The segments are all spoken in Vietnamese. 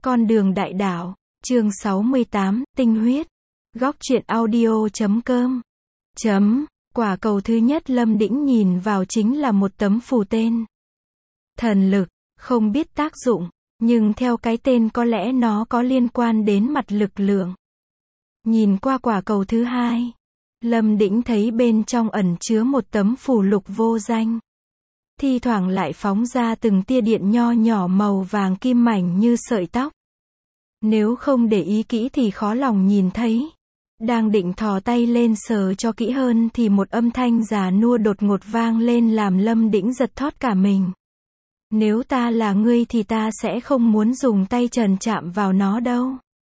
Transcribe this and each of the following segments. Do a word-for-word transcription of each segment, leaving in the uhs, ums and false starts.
Con đường đại đạo, chương sáu mươi tám, tinh huyết. Góc truyện audio chấm com. Chấm, quả cầu thứ nhất Lâm Đĩnh nhìn vào chính là một tấm phù tên. Thần lực, không biết tác dụng, nhưng theo cái tên có lẽ nó có liên quan đến mặt lực lượng. Nhìn qua quả cầu thứ hai, Lâm Đĩnh thấy bên trong ẩn chứa một tấm phù lục vô danh. Thi thoảng lại phóng ra từng tia điện nho nhỏ màu vàng kim mảnh như sợi tóc. Nếu không để ý kỹ thì khó lòng nhìn thấy. Đang định thò tay lên sờ cho kỹ hơn thì một âm thanh già nua đột ngột vang lên làm Lâm Đĩnh giật thót cả mình. Nếu ta là ngươi thì ta sẽ không muốn dùng tay trần chạm vào nó đâu.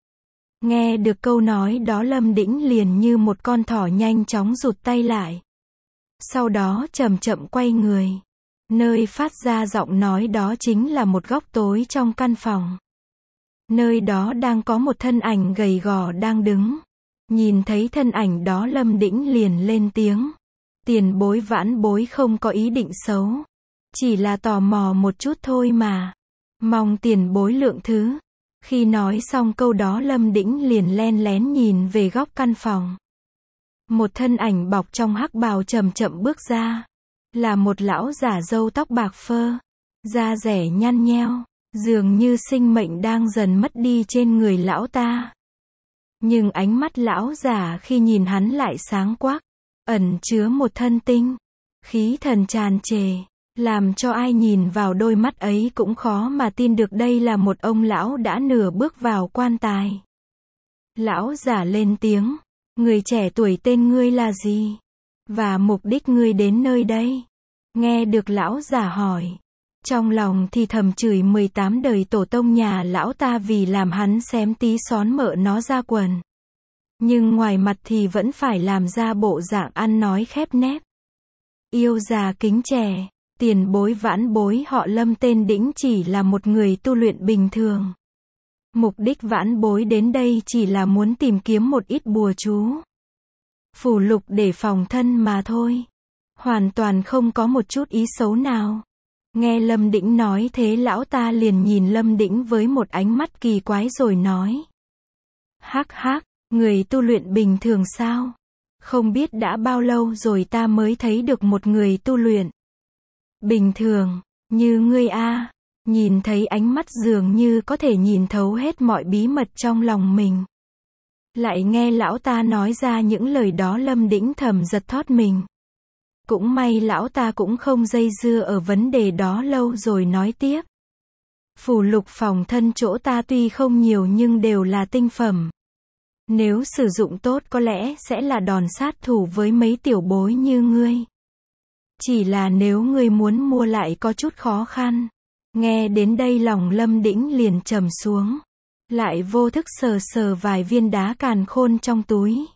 Nghe được câu nói đó Lâm Đĩnh liền như một con thỏ nhanh chóng rụt tay lại. Sau đó chậm chậm quay người. Nơi phát ra giọng nói đó chính là một góc tối trong căn phòng. Nơi đó đang có một thân ảnh gầy gò đang đứng. Nhìn thấy thân ảnh đó Lâm Đĩnh liền lên tiếng. Tiền bối vãn bối không có ý định xấu. Chỉ là tò mò một chút thôi mà. Mong tiền bối lượng thứ. Khi nói xong câu đó Lâm Đĩnh liền len lén nhìn về góc căn phòng. Một thân ảnh bọc trong hắc bào chậm chậm bước ra. Là một lão giả râu tóc bạc phơ. Da rẻ nhăn nheo. Dường như sinh mệnh đang dần mất đi trên người lão ta. Nhưng ánh mắt lão giả khi nhìn hắn lại sáng quắc. Ẩn chứa một thân tinh. Khí thần tràn trề. Làm cho ai nhìn vào đôi mắt ấy cũng khó mà tin được đây là một ông lão đã nửa bước vào quan tài. Lão giả lên tiếng. Người trẻ tuổi tên ngươi là gì? Và mục đích ngươi đến nơi đây? Nghe được lão giả hỏi. Trong lòng thì thầm chửi mười tám đời tổ tông nhà lão ta vì làm hắn xém tí xón mợ nó ra quần. Nhưng ngoài mặt thì vẫn phải làm ra bộ dạng ăn nói khép nép. Yêu già kính trẻ, tiền bối vãn bối họ Lâm tên Đĩnh chỉ là một người tu luyện bình thường. Mục đích vãn bối đến đây chỉ là muốn tìm kiếm một ít bùa chú. Phù lục để phòng thân mà thôi. Hoàn toàn không có một chút ý xấu nào. Nghe Lâm Đĩnh nói thế lão ta liền nhìn Lâm Đĩnh với một ánh mắt kỳ quái rồi nói. Hắc hắc, người tu luyện bình thường sao? Không biết đã bao lâu rồi ta mới thấy được một người tu luyện. Bình thường, như ngươi a. Nhìn thấy ánh mắt dường như có thể nhìn thấu hết mọi bí mật trong lòng mình. Lại nghe lão ta nói ra những lời đó Lâm Đĩnh thầm giật thót mình. Cũng may lão ta cũng không dây dưa ở vấn đề đó lâu rồi nói tiếp. Phù lục phòng thân chỗ ta tuy không nhiều nhưng đều là tinh phẩm. Nếu sử dụng tốt có lẽ sẽ là đòn sát thủ với mấy tiểu bối như ngươi. Chỉ là nếu ngươi muốn mua lại có chút khó khăn. Nghe đến đây lòng Lâm Đĩnh liền trầm xuống. Lại vô thức sờ sờ vài viên đá càn khôn trong túi.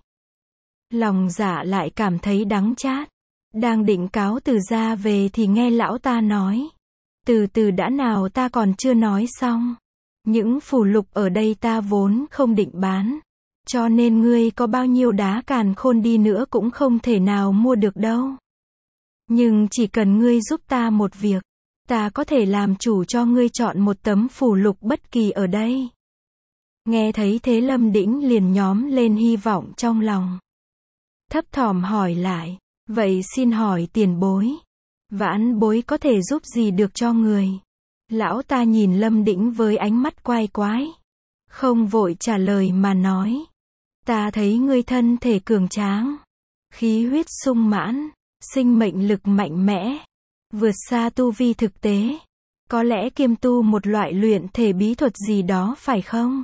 Lòng dạ lại cảm thấy đắng chát. Đang định cáo từ ra về thì nghe lão ta nói. Từ từ đã nào ta còn chưa nói xong. Những phù lục ở đây ta vốn không định bán. Cho nên ngươi có bao nhiêu đá càn khôn đi nữa cũng không thể nào mua được đâu. Nhưng chỉ cần ngươi giúp ta một việc. Ta có thể làm chủ cho ngươi chọn một tấm phù lục bất kỳ ở đây. Nghe thấy thế Lâm Đĩnh liền nhóm lên hy vọng trong lòng. Thấp thỏm hỏi lại. Vậy xin hỏi tiền bối. Vãn bối có thể giúp gì được cho người? Lão ta nhìn Lâm Đĩnh với ánh mắt quái quái. Không vội trả lời mà nói. Ta thấy ngươi thân thể cường tráng. Khí huyết sung mãn. Sinh mệnh lực mạnh mẽ. Vượt xa tu vi thực tế. Có lẽ kiêm tu một loại luyện thể bí thuật gì đó phải không?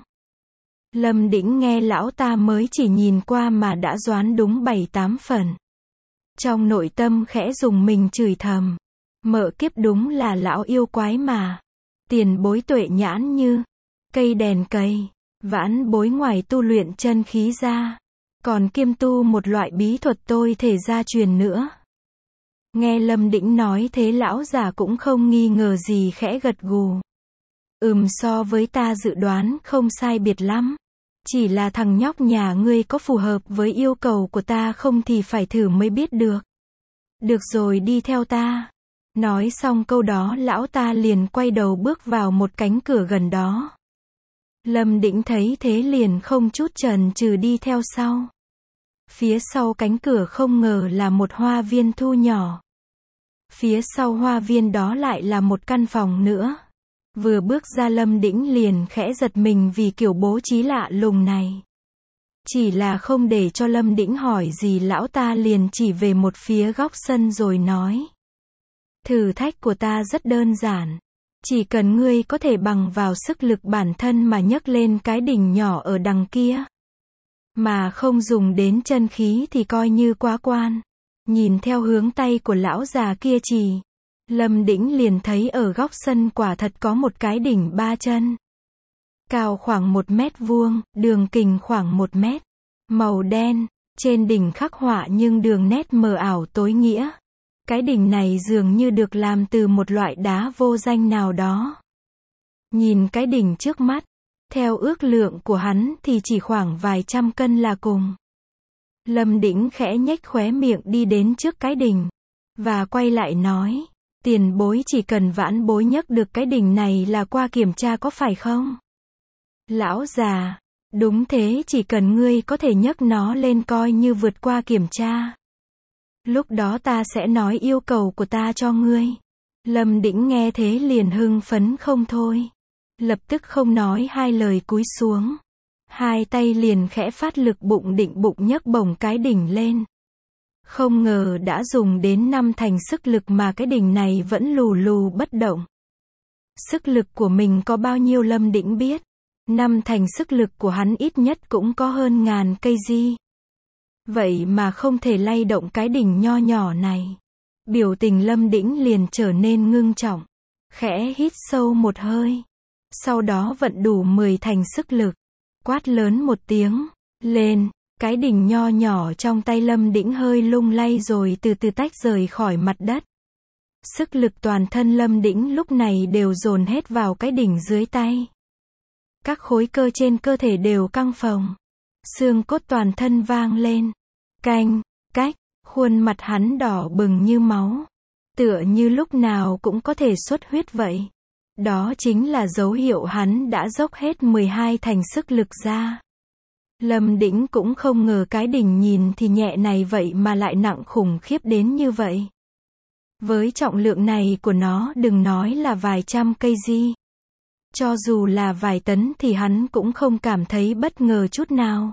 Lâm Đĩnh nghe lão ta mới chỉ nhìn qua mà đã đoán đúng bảy tám phần. Trong nội tâm khẽ dùng mình chửi thầm. Mợ kiếp đúng là lão yêu quái mà. Tiền bối tuệ nhãn như cây đèn cầy. Vãn bối ngoài tu luyện chân khí ra. Còn kiêm tu một loại bí thuật tôi thể gia truyền nữa. Nghe Lâm Đĩnh nói thế lão già cũng không nghi ngờ gì khẽ gật gù. Ừm so với ta dự đoán không sai biệt lắm. Chỉ là thằng nhóc nhà ngươi có phù hợp với yêu cầu của ta không thì phải thử mới biết được. Được rồi đi theo ta. Nói xong câu đó lão ta liền quay đầu bước vào một cánh cửa gần đó. Lâm Đĩnh thấy thế liền không chút chần chừ đi theo sau. Phía sau cánh cửa không ngờ là một hoa viên thu nhỏ. Phía sau hoa viên đó lại là một căn phòng nữa. Vừa bước ra Lâm Đĩnh liền khẽ giật mình vì kiểu bố trí lạ lùng này. Chỉ là không để cho Lâm Đĩnh hỏi gì lão ta liền chỉ về một phía góc sân rồi nói. Thử thách của ta rất đơn giản. Chỉ cần ngươi có thể bằng vào sức lực bản thân mà nhấc lên cái đỉnh nhỏ ở đằng kia. Mà không dùng đến chân khí thì coi như quá quan. Nhìn theo hướng tay của lão già kia chỉ. Lâm Đĩnh liền thấy ở góc sân quả thật có một cái đỉnh ba chân. Cao khoảng một mét vuông, đường kính khoảng một mét. Màu đen, trên đỉnh khắc họa nhưng đường nét mờ ảo tối nghĩa. Cái đỉnh này dường như được làm từ một loại đá vô danh nào đó. Nhìn cái đỉnh trước mắt, theo ước lượng của hắn thì chỉ khoảng vài trăm cân là cùng. Lâm Đĩnh khẽ nhếch khóe miệng đi đến trước cái đỉnh. Và quay lại nói, tiền bối chỉ cần vãn bối nhấc được cái đỉnh này là qua kiểm tra có phải không? Lão già, đúng thế, chỉ cần ngươi có thể nhấc nó lên coi như vượt qua kiểm tra. Lúc đó ta sẽ nói yêu cầu của ta cho ngươi. Lâm Đĩnh nghe thế liền hưng phấn không thôi. Lập tức không nói hai lời cúi xuống. Hai tay liền khẽ phát lực bụng định bụng nhấc bổng cái đỉnh lên. Không ngờ đã dùng đến năm thành sức lực mà cái đỉnh này vẫn lù lù bất động. Sức lực của mình có bao nhiêu Lâm Đĩnh biết. Năm thành sức lực của hắn ít nhất cũng có hơn ngàn cây di. Vậy mà không thể lay động cái đỉnh nho nhỏ này. Biểu tình Lâm Đĩnh liền trở nên ngưng trọng. Khẽ hít sâu một hơi. Sau đó vận đủ mười thành sức lực. Quát lớn một tiếng. Lên. Cái đỉnh nho nhỏ trong tay Lâm Đĩnh hơi lung lay rồi từ từ tách rời khỏi mặt đất. Sức lực toàn thân Lâm Đĩnh lúc này đều dồn hết vào cái đỉnh dưới tay. Các khối cơ trên cơ thể đều căng phồng. Xương cốt toàn thân vang lên. Canh, cách, khuôn mặt hắn đỏ bừng như máu. Tựa như lúc nào cũng có thể xuất huyết vậy. Đó chính là dấu hiệu hắn đã dốc hết mười hai thành sức lực ra. Lâm Đĩnh cũng không ngờ cái đỉnh nhìn thì nhẹ này vậy mà lại nặng khủng khiếp đến như vậy. Với trọng lượng này của nó đừng nói là vài trăm cây di. Cho dù là vài tấn thì hắn cũng không cảm thấy bất ngờ chút nào.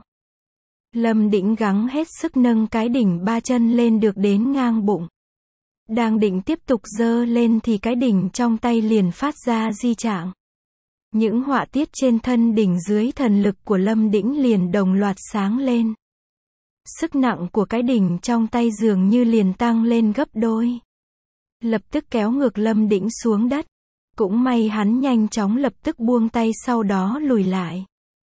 Lâm Đĩnh gắng hết sức nâng cái đỉnh ba chân lên được đến ngang bụng. Đang định tiếp tục giơ lên thì cái đỉnh trong tay liền phát ra di trạng. Những họa tiết trên thân đỉnh dưới thần lực của Lâm Đĩnh liền đồng loạt sáng lên. Sức nặng của cái đỉnh trong tay dường như liền tăng lên gấp đôi. Lập tức kéo ngược Lâm Đĩnh xuống đất. Cũng may hắn nhanh chóng lập tức buông tay sau đó lùi lại.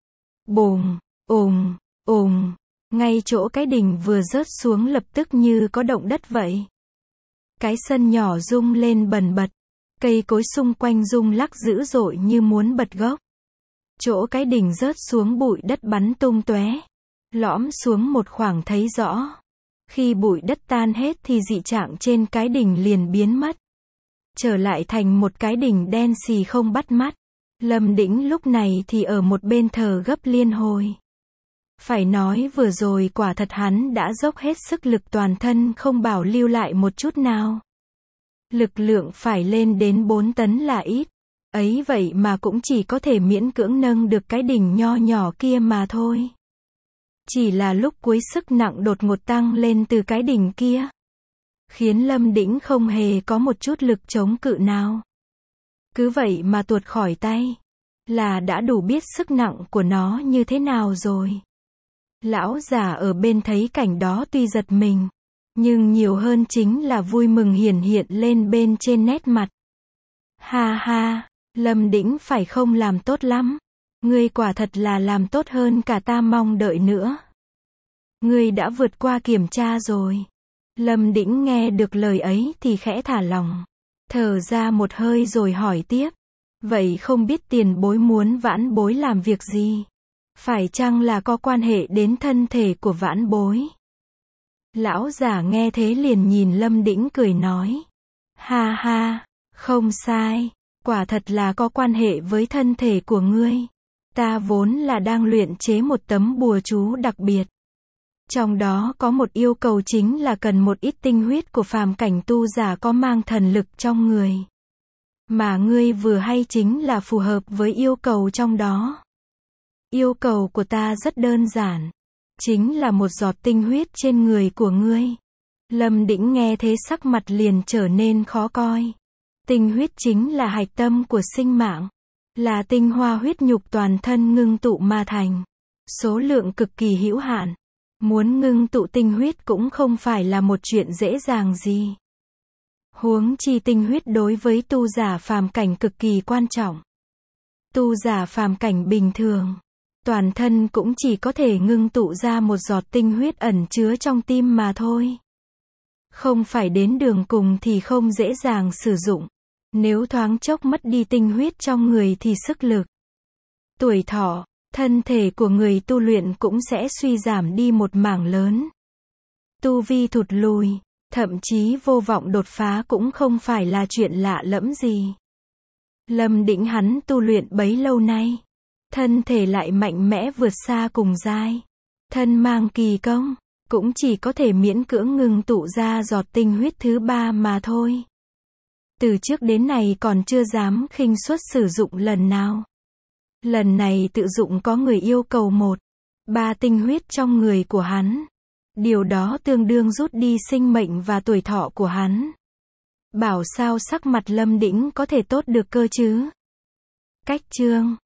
Bùng, ùng, ùng, ngay chỗ cái đỉnh vừa rớt xuống lập tức như có động đất vậy. Cái sân nhỏ rung lên bần bật. Cây cối xung quanh rung lắc dữ dội như muốn bật gốc. Chỗ cái đỉnh rớt xuống bụi đất bắn tung tóe. Lõm xuống một khoảng thấy rõ. Khi bụi đất tan hết thì dị trạng trên cái đỉnh liền biến mất. Trở lại thành một cái đỉnh đen xì không bắt mắt. Lâm Đĩnh lúc này thì ở một bên thờ gấp liên hồi. Phải nói vừa rồi quả thật hắn đã dốc hết sức lực toàn thân không bảo lưu lại một chút nào. Lực lượng phải lên đến bốn tấn là ít. Ấy vậy mà cũng chỉ có thể miễn cưỡng nâng được cái đỉnh nho nhỏ kia mà thôi. Chỉ là lúc cuối sức nặng đột ngột tăng lên từ cái đỉnh kia. Khiến Lâm Đĩnh không hề có một chút lực chống cự nào. Cứ vậy mà tuột khỏi tay. Là đã đủ biết sức nặng của nó như thế nào rồi. Lão già ở bên thấy cảnh đó tuy giật mình. Nhưng nhiều hơn chính là vui mừng hiển hiện lên bên trên nét mặt. Ha ha, Lâm Đĩnh phải không làm tốt lắm. Ngươi quả thật là làm tốt hơn cả ta mong đợi nữa. Ngươi đã vượt qua kiểm tra rồi. Lâm Đĩnh nghe được lời ấy thì khẽ thả lòng. Thở ra một hơi rồi hỏi tiếp. Vậy không biết tiền bối muốn vãn bối làm việc gì? Phải chăng là có quan hệ đến thân thể của vãn bối? Lão già nghe thế liền nhìn Lâm Đĩnh cười nói. Ha ha, không sai. Quả thật là có quan hệ với thân thể của ngươi. Ta vốn là đang luyện chế một tấm bùa chú đặc biệt. Trong đó có một yêu cầu chính là cần một ít tinh huyết của phàm cảnh tu giả có mang thần lực trong người. Mà ngươi vừa hay chính là phù hợp với yêu cầu trong đó. Yêu cầu của ta rất đơn giản. Chính là một giọt tinh huyết trên người của ngươi. Lâm Đĩnh nghe thế sắc mặt liền trở nên khó coi. Tinh huyết chính là hạch tâm của sinh mạng. Là tinh hoa huyết nhục toàn thân ngưng tụ mà thành. Số lượng cực kỳ hữu hạn. Muốn ngưng tụ tinh huyết cũng không phải là một chuyện dễ dàng gì. Huống chi tinh huyết đối với tu giả phàm cảnh cực kỳ quan trọng. Tu giả phàm cảnh bình thường, toàn thân cũng chỉ có thể ngưng tụ ra một giọt tinh huyết ẩn chứa trong tim mà thôi. Không phải đến đường cùng thì không dễ dàng sử dụng. Nếu thoáng chốc mất đi tinh huyết trong người thì sức lực, tuổi thọ, thân thể của người tu luyện cũng sẽ suy giảm đi một mảng lớn. Tu vi thụt lùi, thậm chí vô vọng đột phá cũng không phải là chuyện lạ lẫm gì. Lâm Đĩnh hắn tu luyện bấy lâu nay, thân thể lại mạnh mẽ vượt xa cùng giai, thân mang kỳ công, cũng chỉ có thể miễn cưỡng ngưng tụ ra giọt tinh huyết thứ ba mà thôi. Từ trước đến nay còn chưa dám khinh suất sử dụng lần nào. Lần này tự dụng có người yêu cầu một, ba tinh huyết trong người của hắn. Điều đó tương đương rút đi sinh mệnh và tuổi thọ của hắn. Bảo sao sắc mặt Lâm Đĩnh có thể tốt được cơ chứ? Cách chương